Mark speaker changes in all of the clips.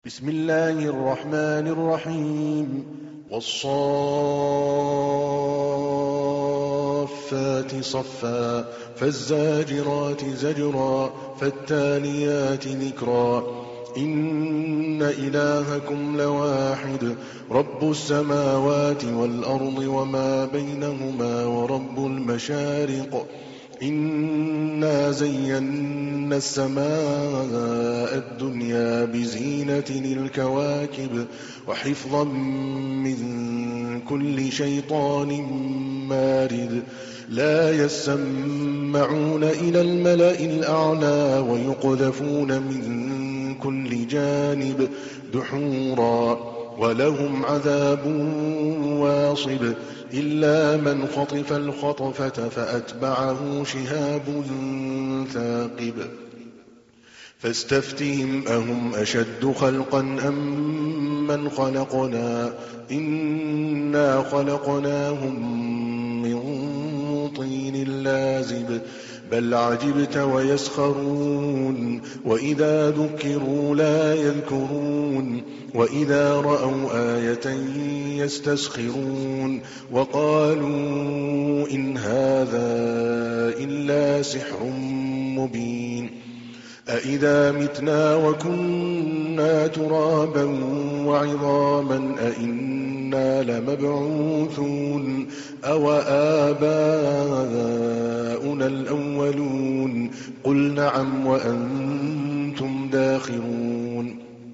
Speaker 1: بسم الله الرحمن الرحيم والصافات صفا فالزاجرات زجرا فالتاليات ذكرا إن إلهكم لواحد رب السماوات والأرض وما بينهما ورب المشارق إنا زينا السماء الدنيا بزينة الكواكب وحفظا من كل شيطان مارد لا يسمعون إلى الملأ الأعلى ويقذفون من كل جانب دحورا ولهم عذاب واصب إلا من خطف الخطفة فأتبعه شهاب ثاقب فاستفتهم أهم أشد خلقا أم من خلقنا إنا خلقناهم من طين لازب بل عجبت ويسخرون وإذا ذكروا لا يذكرون وإذا رأوا آية يستسخرون وقالوا إن هذا إلا سحر مبين أإذا متنا وكنا ترابا وعظاما أإنا لمبعوثون أو آباؤنا الأولون قل نعم وأنتم داخرون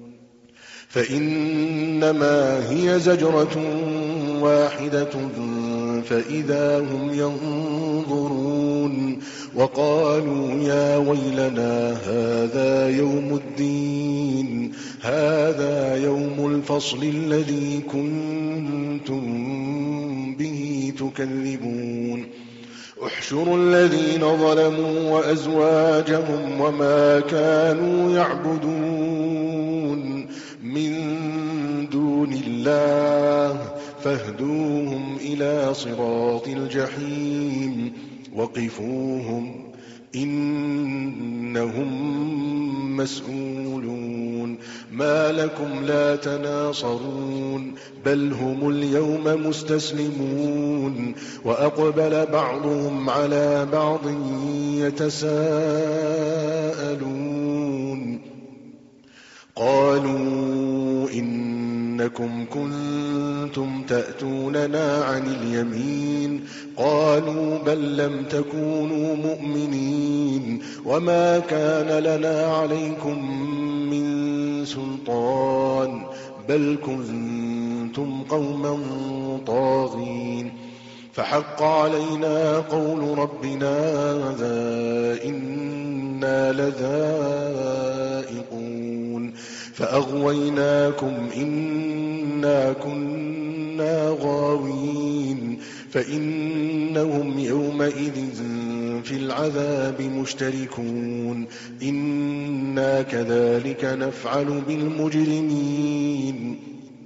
Speaker 1: فإنما هي زجرة واحدة فإذا هم ينظرون وقالوا يا ويلنا هذا يوم الدين هذا يوم الفصل الذي كنتم به تكذبون احشروا الذين ظلموا وأزواجهم وما كانوا يعبدون من دون الله فاهدوهم إلى صراط الجحيم وقفوهم إنهم مسؤولون ما لكم لا تناصرون بل هم اليوم مستسلمون وأقبل بعضهم على بعض يتساءلون قالوا إنكم كنتم تأتوننا عن اليمين قالوا بل لم تكونوا مؤمنين وما كان لنا عليكم من سلطان بل كنتم قوما طاغين فحق علينا قول ربنا إنا لذائقون فأغويناكم إنا كنا غاوين فإنهم يومئذ في العذاب مشتركون إنا كذلك نفعل بالمجرمين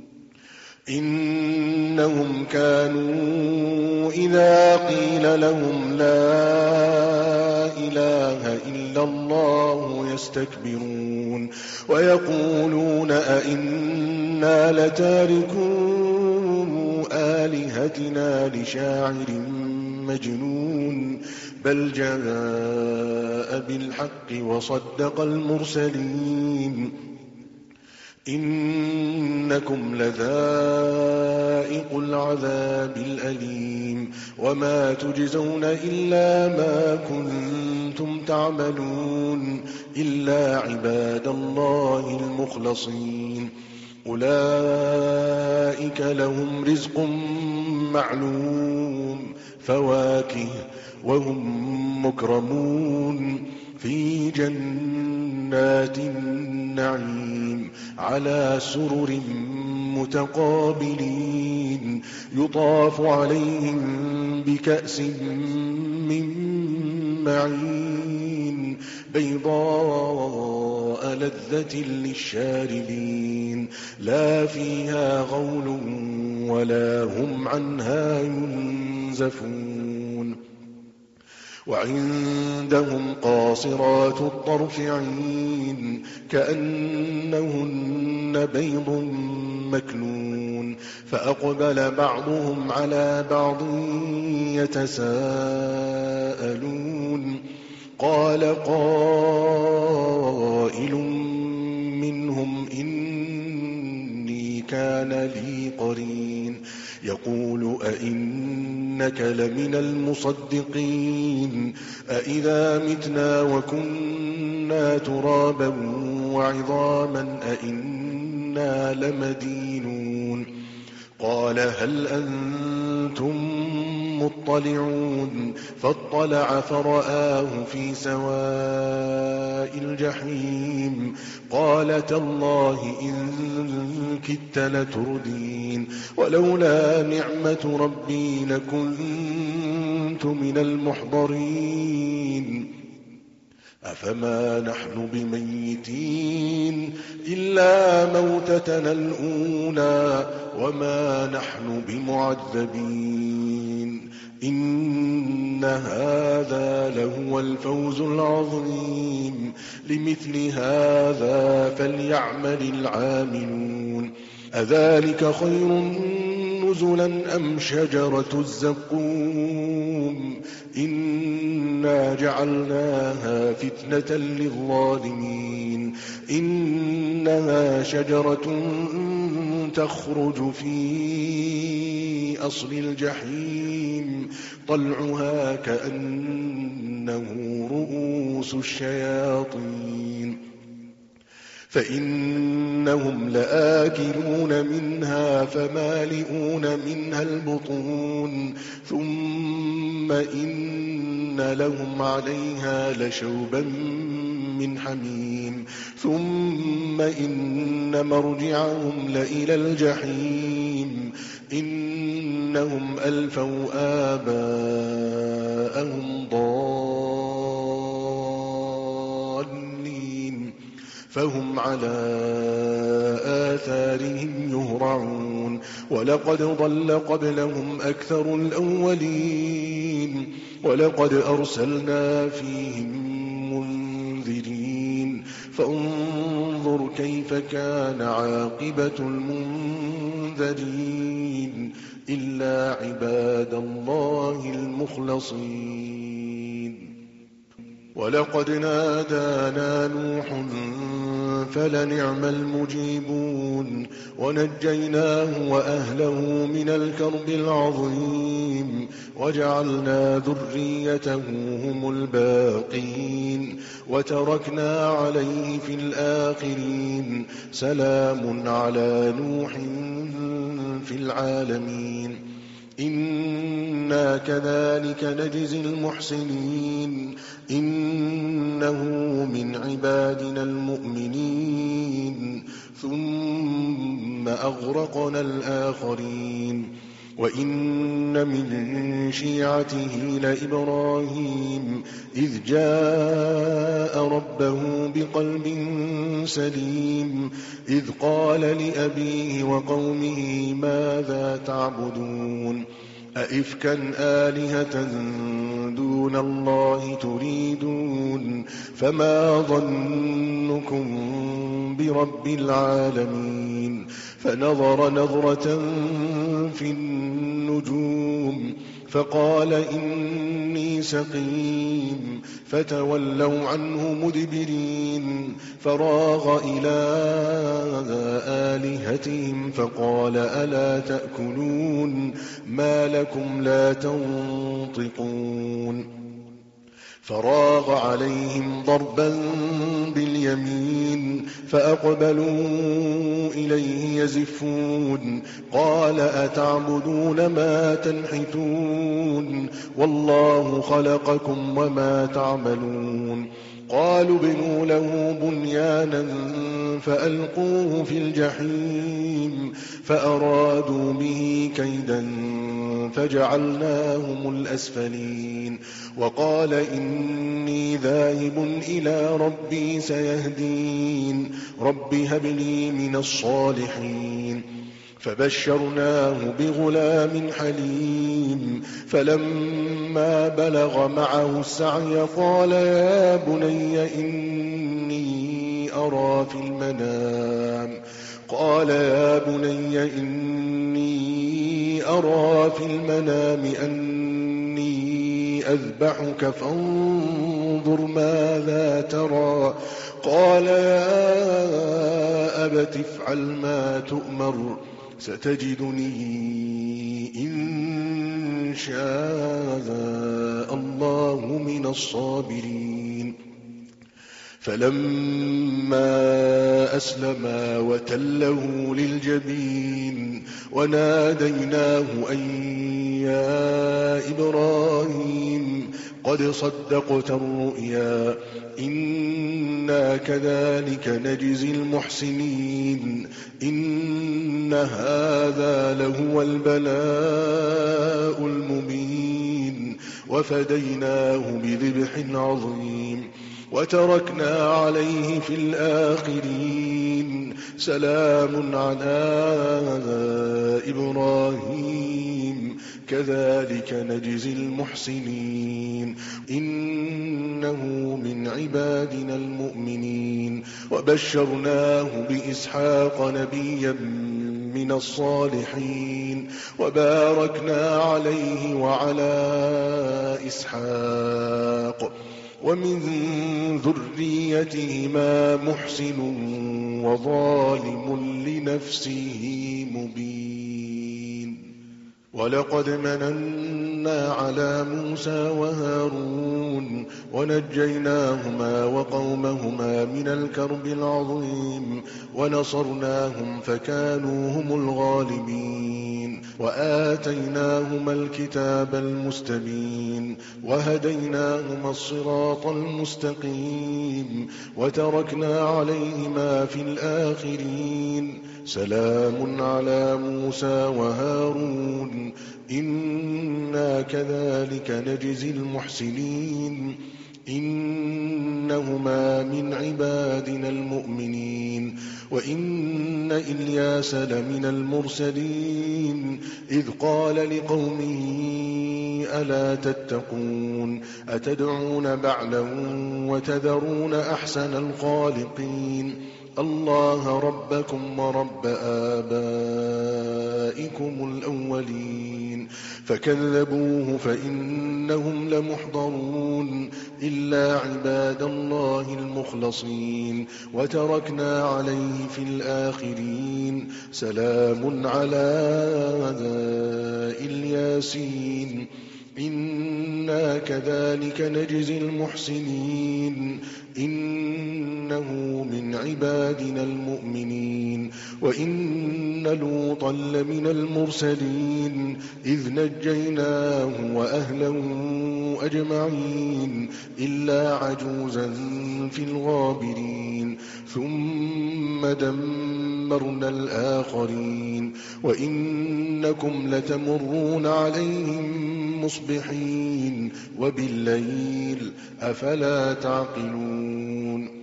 Speaker 1: إنهم كانوا إذا قيل لهم لا إله إلا الله يستكبرون ويقولون أئنا لتاركو آلهتنا لشاعر مجنون بل جاء بالحق وصدق المرسلين إنكم لذائق العذاب الأليم وما تجزون إلا ما كنتم تعملون إلا عباد الله المخلصين أولئك لهم رزق معلوم فواكه وهم مكرمون في جنات النعيم على سرر متقابلين يطاف عليهم بكأس من معين بيضاء لذة للشاربين لا فيها غول ولا هم عنها ينزفون وعندهم قاصرات الطرف عين كأنهن بيض مكنون فأقبل بعضهم على بعض يتساءلون قال قائل منهم إني كان لي قرين يقول أئنك لمن المصدقين أئذا متنا وكنا ترابا وعظاما أئنا لمدينون قال هل أنتم مطلعون فاطلع فرآه في سواء الجحيم قال تالله إن كدت لتردين ولولا نعمة ربي لكنت من المحضرين أفما نحن بميتين إلا موتتنا الأولى وما نحن بمعذبين إن هذا لهو الفوز العظيم لمثل هذا فليعمل العاملون أذلك خير نزلا أم شجرة الزقوم إنا جعلناها فتنة للظالمين إنها شجرة تخرج في أصل الجحيم طلعها كأنه رؤوس الشياطين فإنهم لآكلون منها فمالئون منها البطون ثم إن لهم عليها لشوبا من حميم ثم إن مرجعهم لإلى الجحيم إنهم ألفوا آباءهم ضالين فهم على آثارهم يهرعون ولقد ضل قبلهم أكثر الأولين ولقد أرسلنا فيهم منذرين فانظر كيف كان عاقبة المنذرين إلا عباد الله المخلصين ولقد نادانا نوح فلنعم المجيبون ونجيناه وأهله من الكرب العظيم وجعلنا ذريته هم الباقين وتركنا عليه في الآخرين سلام على نوح في العالمين إنا كذلك نجزي المحسنين إنه من عبادنا المؤمنين ثم أغرقنا الآخرين وإن من شيعته لإبراهيم إذ جاء ربه بقلب سليم إذ قال لأبيه وقومه ماذا تعبدون أئفكا آلهة دون الله تريدون فما ظنكم برب العالمين فنظر نظرة في النجوم فقال إني سقيم فتولوا عنه مدبرين فراغ إلى آلهتهم فقال ألا تأكلون ما لكم لا تنطقون فراغ عليهم ضربا باليمين فأقبلوا إليه يزفون قال أتعبدون ما تنحتون والله خلقكم وما تعملون قالوا ابنوا له بنيانا فألقوه في الجحيم فأرادوا به كيدا فجعلناهم الأسفلين وقال إني ذاهب إلى ربي سيهدين رب هب لي من الصالحين فبشرناه بغلام حليم فلما بلغ معه السعي قال يا بني إني أرى في المنام أني أذبحك فانظر ماذا ترى قال يا أبت افعل ما تؤمر ستجدني إن شاء الله من الصابرين فلما أسلما وتله للجبين وناديناه أن يا إبراهيم قد صدقت الرؤيا إنا كذلك نجزي المحسنين إن هذا لهو البلاء المبين وفديناه بذبح عظيم وتركنا عليه في الآخرين سلام على إبراهيم كذلك نجزي المحسنين إنه من عبادنا المؤمنين وبشرناه بإسحاق نبيا من الصالحين وباركنا عليه وعلى إسحاق ومن ذريتهما محسن وظالم لنفسه مبين ولقد مننا على موسى وهارون ونجيناهما وقومهما من الكرب العظيم ونصرناهم فكانوا هم الغالبين وآتيناهما الكتاب المستبين وهديناهما الصراط المستقيم وتركنا عليهما في الآخرين سلام على موسى وهارون إنا كذلك نجزي المحسنين إنهما من عبادنا المؤمنين وإن إلياس لمن المرسلين إذ قال لقومه ألا تتقون أتدعون بعلا وتذرون أحسن الخالقين الله ربكم ورب آبائكم الأولين فكذبوه فإنهم لمحضرون إلا عباد الله المخلصين وتركنا عليه في الآخرين سلام على الياسين إنا كذلك نجزي المحسنين إنه من عبادنا المؤمنين وإن لوطا لمن المرسلين إذ نجيناه وأهله أجمعين إلا عجوزا في الغابرين ثم دمرنا الآخرين وإنكم لتمرون عليهم مصبحين وبالليل أفلا تعقلون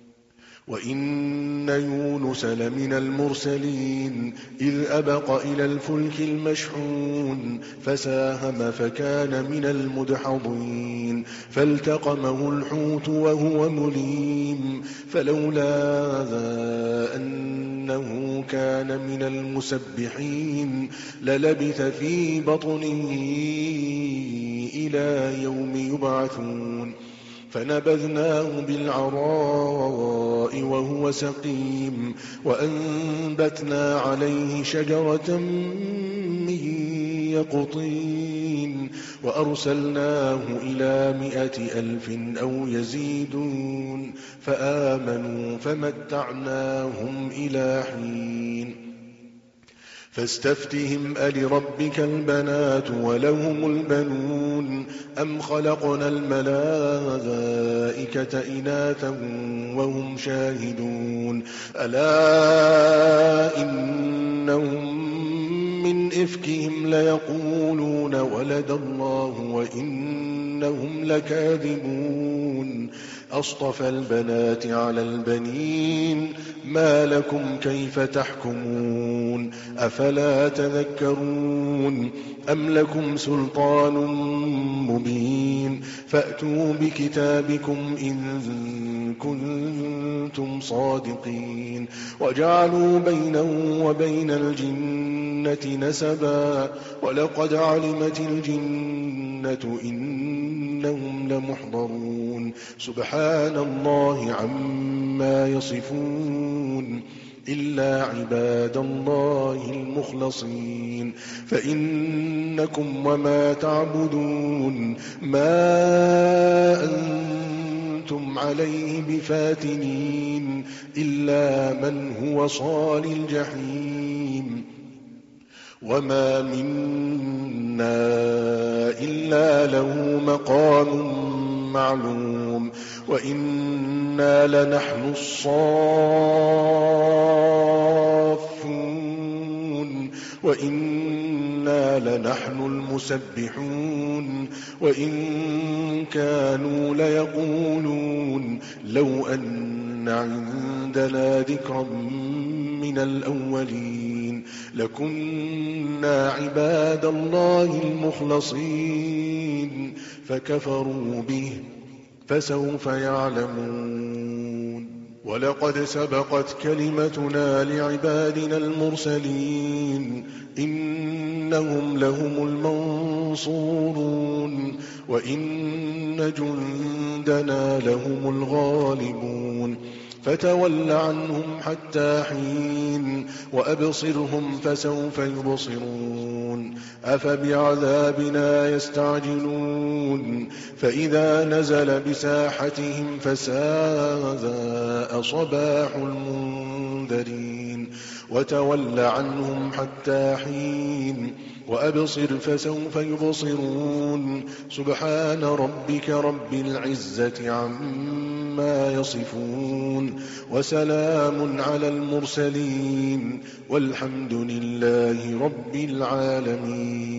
Speaker 1: وإن يونس لمن المرسلين إذ أبق إلى الفلك المشحون فساهم فكان من المدحضين فالتقمه الحوت وهو مليم فلولا أنه كان من المسبحين للبث في بطنه إلى يوم يبعثون فنبذناه بالعراء وهو سقيم وأنبتنا عليه شجرة من يقطين وأرسلناه إلى 100,000 أو يزيدون فآمنوا فمتعناهم إلى حين فاستفتهم ألربك البنات ولهم البنون أم خلقنا الملائكة إناثا وهم شاهدون ألا إنهم من إفكهم ليقولون ولد الله وإنهم لكاذبون أصطفى البنات على البنين ما لكم كيف تحكمون أفلا تذكرون أم لكم سلطان مبين فأتوا بكتابكم إن كنتم صادقين وجعلوا بينه وبين الجنة نسبا ولقد علمت الجنة إنهم لمحضرون سبحان الله عما يصفون إلا عباد الله المخلصين فإنكم وما تعبدون ما أنتم عليه بفاتنين إلا من هو صال الجحيم وما منا إلا له مقام معلوم وإنا لنحن الصافون وإنا لنحن المسبحون وإن كانوا ليقولون لو أن عندنا ذكرا من الأولين لكنا عباد الله المخلصين فكفروا به فسوف يعلمون ولقد سبقت كلمتنا لعبادنا المرسلين إنهم لهم المنصورون وإن جندنا لهم الغالبون فتول عنهم حتى حين وأبصرهم فسوف يبصرون أفبعذابنا يستعجلون فإذا نزل بساحتهم فساء صباح المنذرين وتول عنهم حتى حين وأبصر فسوف يبصرون سبحان ربك رب العزة عما يصفون وسلام على المرسلين والحمد لله رب العالمين.